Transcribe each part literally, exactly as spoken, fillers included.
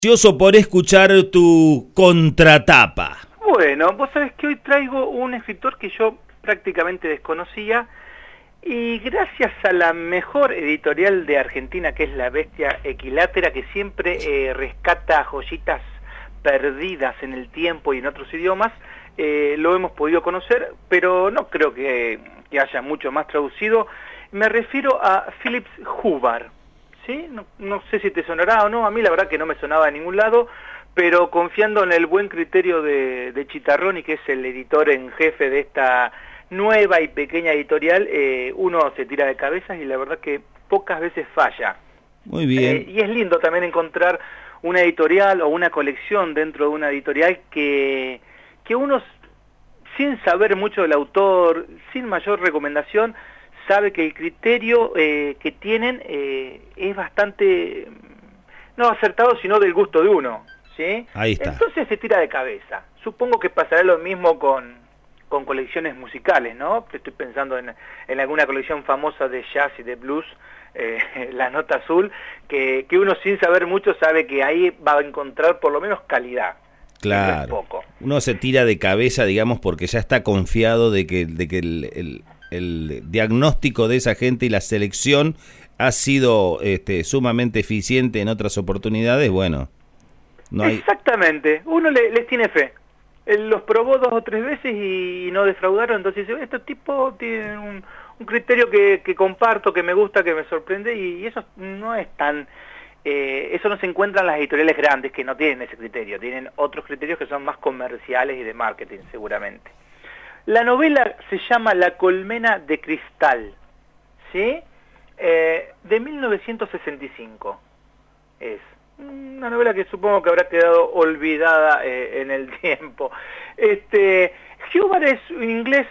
Ansioso por escuchar tu contratapa. Bueno, vos sabés que hoy traigo un escritor que yo prácticamente desconocía y gracias a la mejor editorial de Argentina, que es La Bestia Equilátera, que siempre eh, rescata joyitas perdidas en el tiempo y en otros idiomas, eh, lo hemos podido conocer, pero no creo que, que haya mucho más traducido. Me refiero a Philip Hubbard. ¿Sí? No, no sé si te sonará o no, a mí la verdad que no me sonaba de ningún lado, pero confiando en el buen criterio de, de Chitarroni, que es el editor en jefe de esta nueva y pequeña editorial, eh, uno se tira de cabezas y la verdad que pocas veces falla. Muy bien. Eh, y es lindo también encontrar una editorial o una colección dentro de una editorial que, que uno, sin saber mucho del autor, sin mayor recomendación, sabe que el criterio eh, que tienen eh, es bastante, no acertado, sino del gusto de uno, ¿sí? Ahí está. Entonces se tira de cabeza. Supongo que pasará lo mismo con, con colecciones musicales, ¿no? Estoy pensando en, en alguna colección famosa de jazz y de blues, eh, La Nota Azul, que, que uno sin saber mucho sabe que ahí va a encontrar por lo menos calidad. Claro. Poco. Uno se tira de cabeza, digamos, porque ya está confiado de que, de que el... el... el diagnóstico de esa gente y la selección ha sido este, sumamente eficiente en otras oportunidades, bueno, no hay... Exactamente, uno le, les tiene fe. Él los probó dos o tres veces y no defraudaron, entonces dice, estos tipos tienen un, un criterio que, que comparto, que me gusta, que me sorprende, y, y eso no es tan... Eh, eso no se encuentra en las editoriales grandes que no tienen ese criterio, tienen otros criterios que son más comerciales y de marketing seguramente. La novela se llama La colmena de cristal, ¿sí? Eh, de mil novecientos sesenta y cinco. Es una novela que supongo que habrá quedado olvidada eh, en el tiempo. Este, Hubbard es un inglés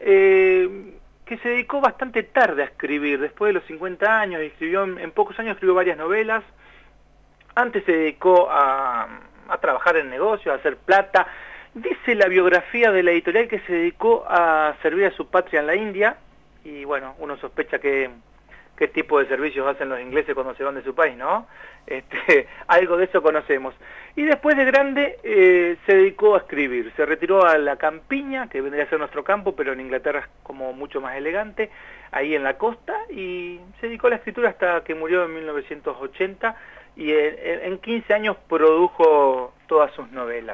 eh, que se dedicó bastante tarde a escribir, después de los cincuenta años, escribió en, en pocos años escribió varias novelas. Antes se dedicó a, a trabajar en negocios, a hacer plata. Dice la biografía de la editorial que se dedicó a servir a su patria en la India, y bueno, uno sospecha que qué tipo de servicios hacen los ingleses cuando se van de su país, ¿no? Este, algo de eso conocemos. Y después de grande eh, se dedicó a escribir, se retiró a la campiña, que vendría a ser nuestro campo, pero en Inglaterra es como mucho más elegante, ahí en la costa, y se dedicó a la escritura hasta que murió en mil novecientos ochenta, y en, en quince años produjo todas sus novelas.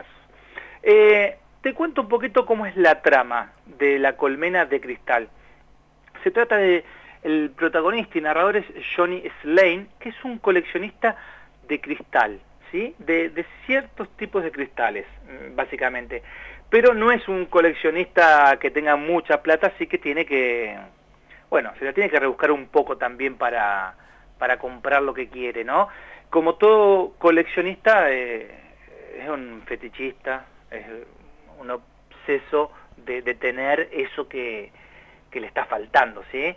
Eh, te cuento un poquito cómo es la trama de La colmena de cristal. Se trata de el protagonista y narrador es Johnny Slane, que es un coleccionista de cristal, ¿sí? De, de ciertos tipos de cristales, básicamente. Pero no es un coleccionista que tenga mucha plata, así que tiene que, bueno, se la tiene que rebuscar un poco también para, para comprar lo que quiere, ¿no? Como todo coleccionista, eh, es un fetichista, es un obseso de, de tener eso que, que le está faltando, ¿sí?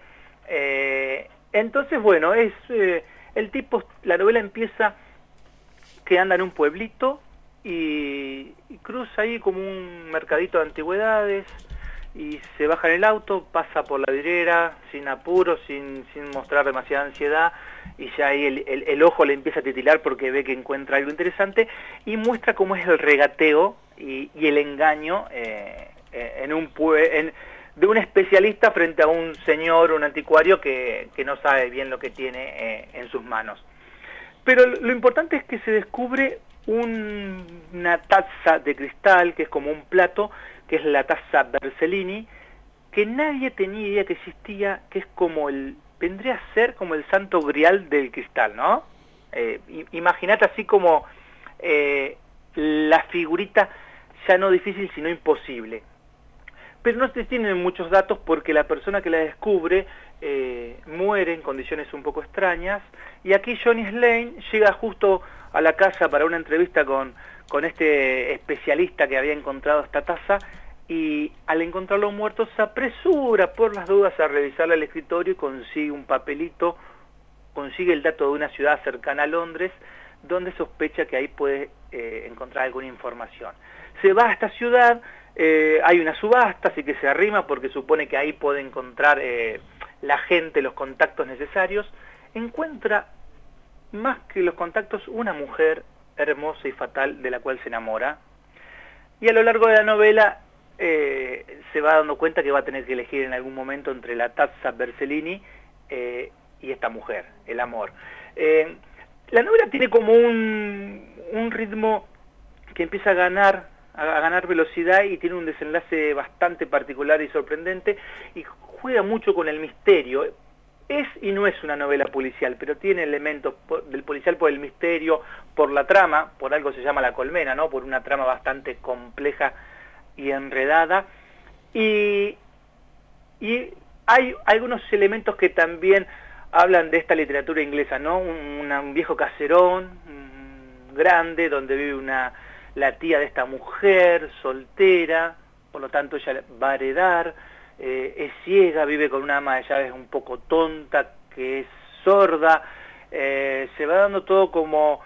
Eh, entonces, bueno, es eh, el tipo, la novela empieza que anda en un pueblito y, y cruza ahí como un mercadito de antigüedades y se baja en el auto, pasa por la vidriera sin apuro, sin, sin mostrar demasiada ansiedad, y ya ahí el, el, el ojo le empieza a titilar porque ve que encuentra algo interesante y muestra cómo es el regateo y, y el engaño eh, en un pue en, de un especialista frente a un señor, un anticuario que, que no sabe bien lo que tiene eh, en sus manos. Pero lo importante es que se descubre un, una taza de cristal, que es como un plato, que es la taza Bersellini, que nadie tenía idea que existía, que es como el, vendría a ser como el santo grial del cristal, ¿no? Eh, Imagínate así como eh, la figurita ya no difícil, sino imposible. Pero no se tienen muchos datos porque la persona que la descubre eh, muere en condiciones un poco extrañas, y aquí Johnny Slane llega justo a la casa para una entrevista con, con este especialista que había encontrado esta taza, y al encontrarlo muerto se apresura por las dudas a revisarle al escritorio y consigue un papelito, consigue el dato de una ciudad cercana a Londres, donde sospecha que ahí puede eh, encontrar alguna información. Se va a esta ciudad, eh, hay una subasta, así que se arrima porque supone que ahí puede encontrar eh, la gente, los contactos necesarios. Encuentra, más que los contactos, una mujer hermosa y fatal de la cual se enamora. Y a lo largo de la novela eh, se va dando cuenta que va a tener que elegir en algún momento entre la Tazza Bersellini eh, y esta mujer, el amor. Eh, la novela tiene como un, un ritmo que empieza a ganar, a ganar velocidad y tiene un desenlace bastante particular y sorprendente y juega mucho con el misterio. Es y no es una novela policial, pero tiene elementos del policial por el misterio, por la trama, por algo se llama La Colmena, ¿no? Por una trama bastante compleja y enredada. Y, y hay algunos elementos que también hablan de esta literatura inglesa, ¿no? Un, un viejo caserón, un grande, donde vive una la tía de esta mujer, soltera, por lo tanto ella va a heredar, eh, es ciega, vive con una ama de llaves un poco tonta, que es sorda, eh, se va dando todo como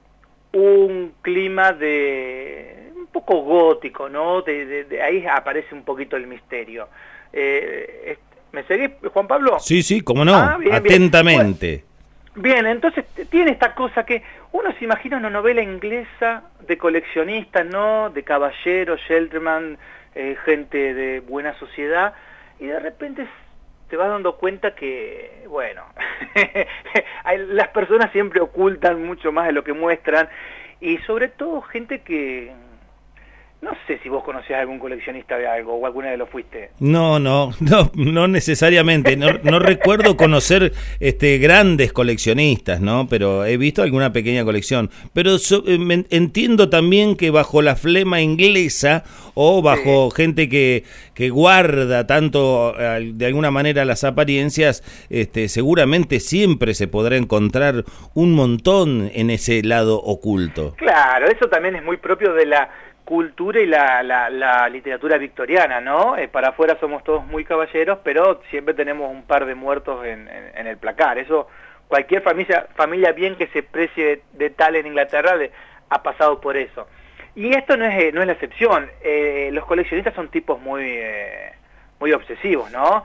un clima de un poco gótico, ¿no? De, de, de ahí aparece un poquito el misterio. Eh, ¿Me seguís, Juan Pablo? Sí, sí, cómo no, ah, bien, atentamente. Bien. Bueno, bien, entonces tiene esta cosa que uno se imagina una novela inglesa de coleccionistas, ¿no? De caballeros, gentleman, eh, gente de buena sociedad, y de repente te vas dando cuenta que, bueno, las personas siempre ocultan mucho más de lo que muestran, y sobre todo gente que... No sé si vos conocías a algún coleccionista de algo o alguna vez lo fuiste. No, no, no, no necesariamente. No, no recuerdo conocer este grandes coleccionistas, ¿no? Pero he visto alguna pequeña colección. Pero so, me, entiendo también que bajo la flema inglesa o bajo sí. gente que, que guarda tanto de alguna manera las apariencias, este, seguramente siempre se podrá encontrar un montón en ese lado oculto. Claro, eso también es muy propio de la cultura y la, la, la literatura victoriana, ¿no? Eh, para afuera somos todos muy caballeros, pero siempre tenemos un par de muertos en, en, en el placar. Eso, cualquier familia familia bien que se precie de, de tal en Inglaterra de, ha pasado por eso. Y esto no es, no es la excepción. Eh, los coleccionistas son tipos muy, eh, muy obsesivos, ¿no?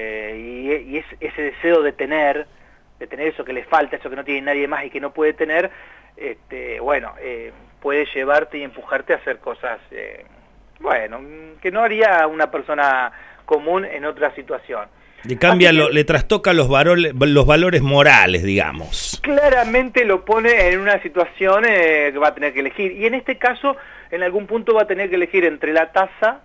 Eh, y y es, ese deseo de tener, de tener eso que le falta, eso que no tiene nadie más y que no puede tener, este, bueno... Eh, puede llevarte y empujarte a hacer cosas, eh, bueno, que no haría una persona común en otra situación. Le cambia, que, lo, le trastoca los, valores, los valores morales, digamos. Claramente lo pone en una situación eh, que va a tener que elegir. Y en este caso, en algún punto va a tener que elegir entre la taza,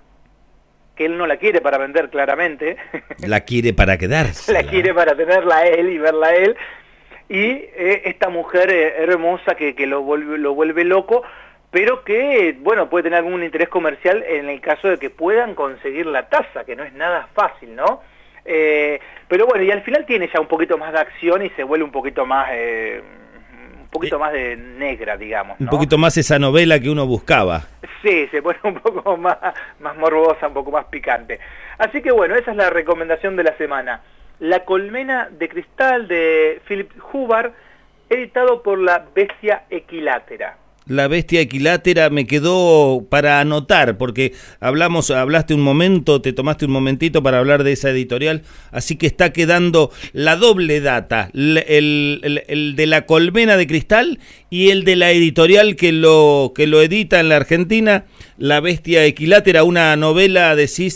que él no la quiere para vender claramente. La quiere para quedarse. La quiere para tenerla a él y verla a él. Y eh, esta mujer eh, hermosa que, que lo, vuelve, lo vuelve loco, pero que, bueno, puede tener algún interés comercial en el caso de que puedan conseguir la taza, que no es nada fácil, ¿no? Eh, pero bueno, y al final tiene ya un poquito más de acción y se vuelve un poquito más, eh, un poquito más de negra, digamos, ¿no? Un poquito más esa novela que uno buscaba. Sí, se pone un poco más, más morbosa, un poco más picante. Así que bueno, esa es la recomendación de la semana. La colmena de cristal de Philip Hubbard, editado por La Bestia Equilátera. La Bestia Equilátera me quedó para anotar, porque hablamos, hablaste un momento, te tomaste un momentito para hablar de esa editorial, así que está quedando la doble data, el, el, el de la colmena de cristal y el de la editorial que lo, que lo edita en la Argentina, La Bestia Equilátera, una novela, decís,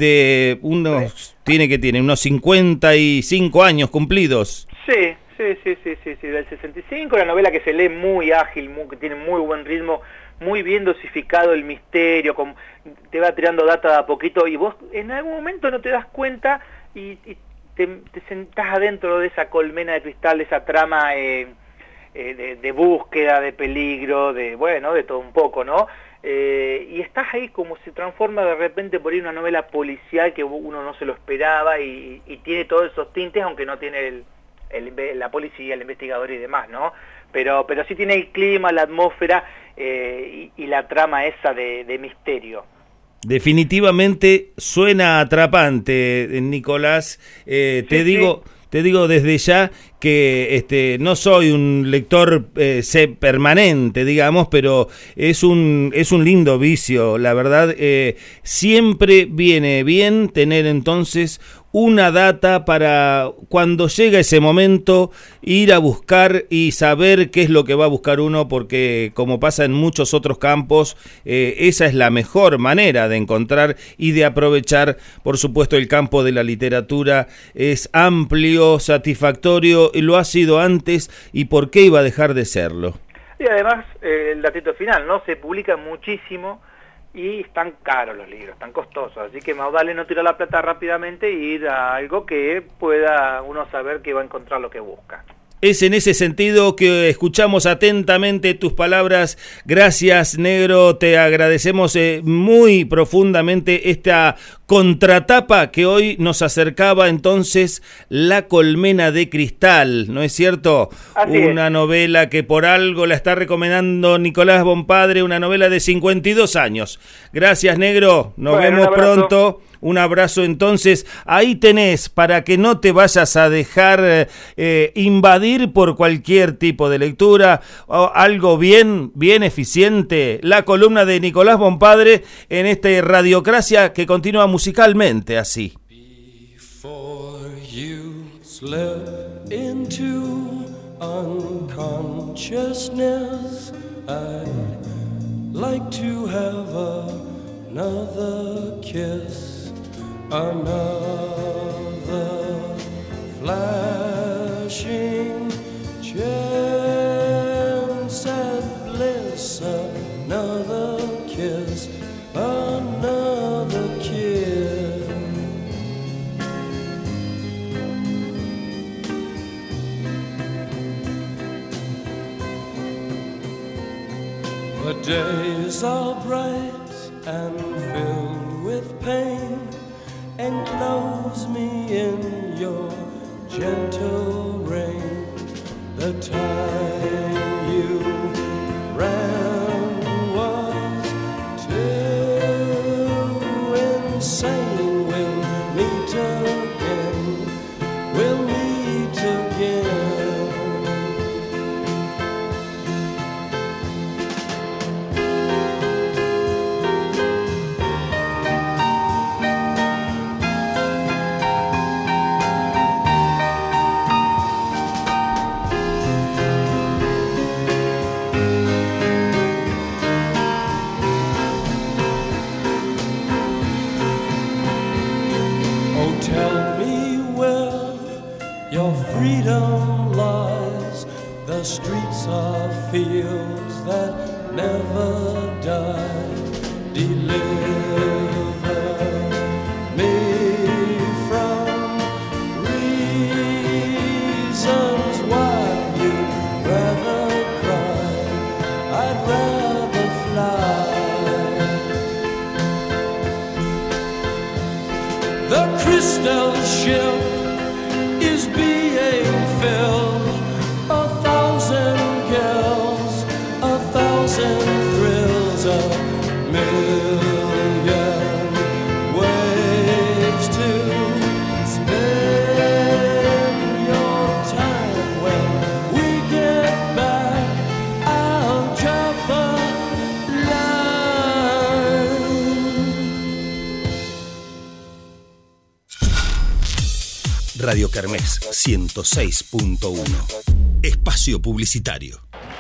de unos, tiene que tiene unos cincuenta y cinco años cumplidos. Sí. Sí, sí, sí, sí, sí, del sesenta y cinco, la novela que se lee muy ágil, muy, que tiene muy buen ritmo, muy bien dosificado el misterio, con, te va tirando data de a poquito y vos en algún momento no te das cuenta y, y te, te sentás adentro de esa colmena de cristal, de esa trama eh, eh, de, de búsqueda, de peligro, de bueno, de todo un poco, ¿no? Eh, y estás ahí como se transforma de repente por ahí una novela policial que uno no se lo esperaba y, y tiene todos esos tintes, aunque no tiene el... El, la policía, el investigador y demás, ¿no? Pero, pero sí tiene el clima, la atmósfera eh, y, y la trama esa de, de misterio. Definitivamente suena atrapante, Nicolás. Eh, sí, te digo, sí. te digo desde ya que este no soy un lector eh, permanente, digamos, pero es un es un lindo vicio, la verdad. Eh, siempre viene bien tener entonces una data para cuando llega ese momento ir a buscar y saber qué es lo que va a buscar uno, porque como pasa en muchos otros campos, eh, esa es la mejor manera de encontrar y de aprovechar. Por supuesto, el campo de la literatura es amplio, satisfactorio, y lo ha sido antes, y ¿por qué iba a dejar de serlo? Y además, eh, el datito final, ¿no? Se publica muchísimo y están caros los libros, están costosos, así que más vale no tirar la plata rápidamente e ir a algo que pueda uno saber que va a encontrar lo que busca. Es en ese sentido que escuchamos atentamente tus palabras. Gracias, Negro, te agradecemos eh, muy profundamente esta contratapa que hoy nos acercaba entonces La colmena de cristal, ¿no es cierto? Así una es. Novela que por algo la está recomendando Nicolás Bonpadre, una novela de cincuenta y dos años. Gracias, Negro, nos Bueno, vemos un abrazo. pronto. Un abrazo entonces, ahí tenés, para que no te vayas a dejar eh, invadir por cualquier tipo de lectura, o algo bien, bien eficiente, la columna de Nicolás Bonpadre en este Radiocracia que continúa musicalmente así. Before you slip into unconsciousness, I'd like to have another kiss. Another flashing chance at bliss, another kiss, another kiss. The days are bright and filled with pain. Enclose me in your gentle rain. The time you ran was too insane. We'll meet again. We'll meet again. Freedom lies, the streets are fields that never die. Deliver me from reasons why you'd rather cry, I'd rather fly. The crystal ship is being filled, a thousand girls, a thousand thrills, a million ways to spend your time. When we get back, I'll drop a line. Radio Kermés ciento seis punto uno. Espacio publicitario.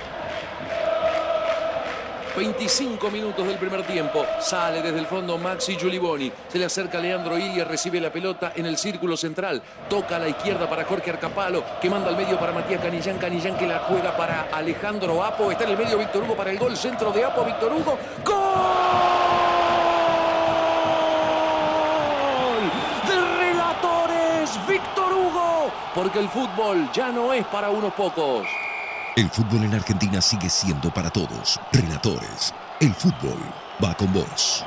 veinticinco minutos del primer tiempo. Sale desde el fondo Maxi Giuliboni. Se le acerca Leandro Ilia, recibe la pelota en el círculo central. Toca a la izquierda para Jorge Arcapalo, que manda al medio para Matías Canillán. Canillán que la juega para Alejandro Apo. Está en el medio Víctor Hugo para el gol. Centro de Apo, Víctor Hugo. ¡Gol! Víctor Hugo, porque el fútbol ya no es para unos pocos. El fútbol en Argentina sigue siendo para todos. Relatores, el fútbol va con vos.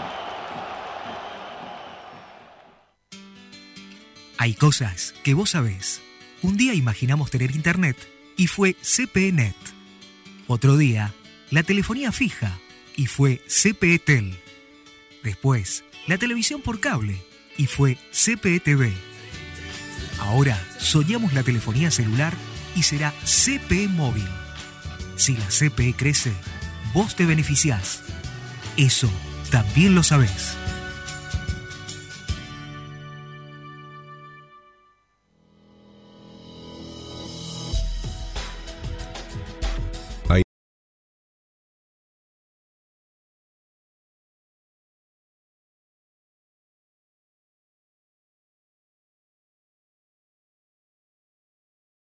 Hay cosas que vos sabés. Un día imaginamos tener internet y fue C P E Net. Otro día, la telefonía fija y fue C P E Tel. Después, la televisión por cable y fue C P E T V. Ahora soñamos la telefonía celular y será C P E Móvil. Si la C P E crece, vos te beneficiás. Eso también lo sabés.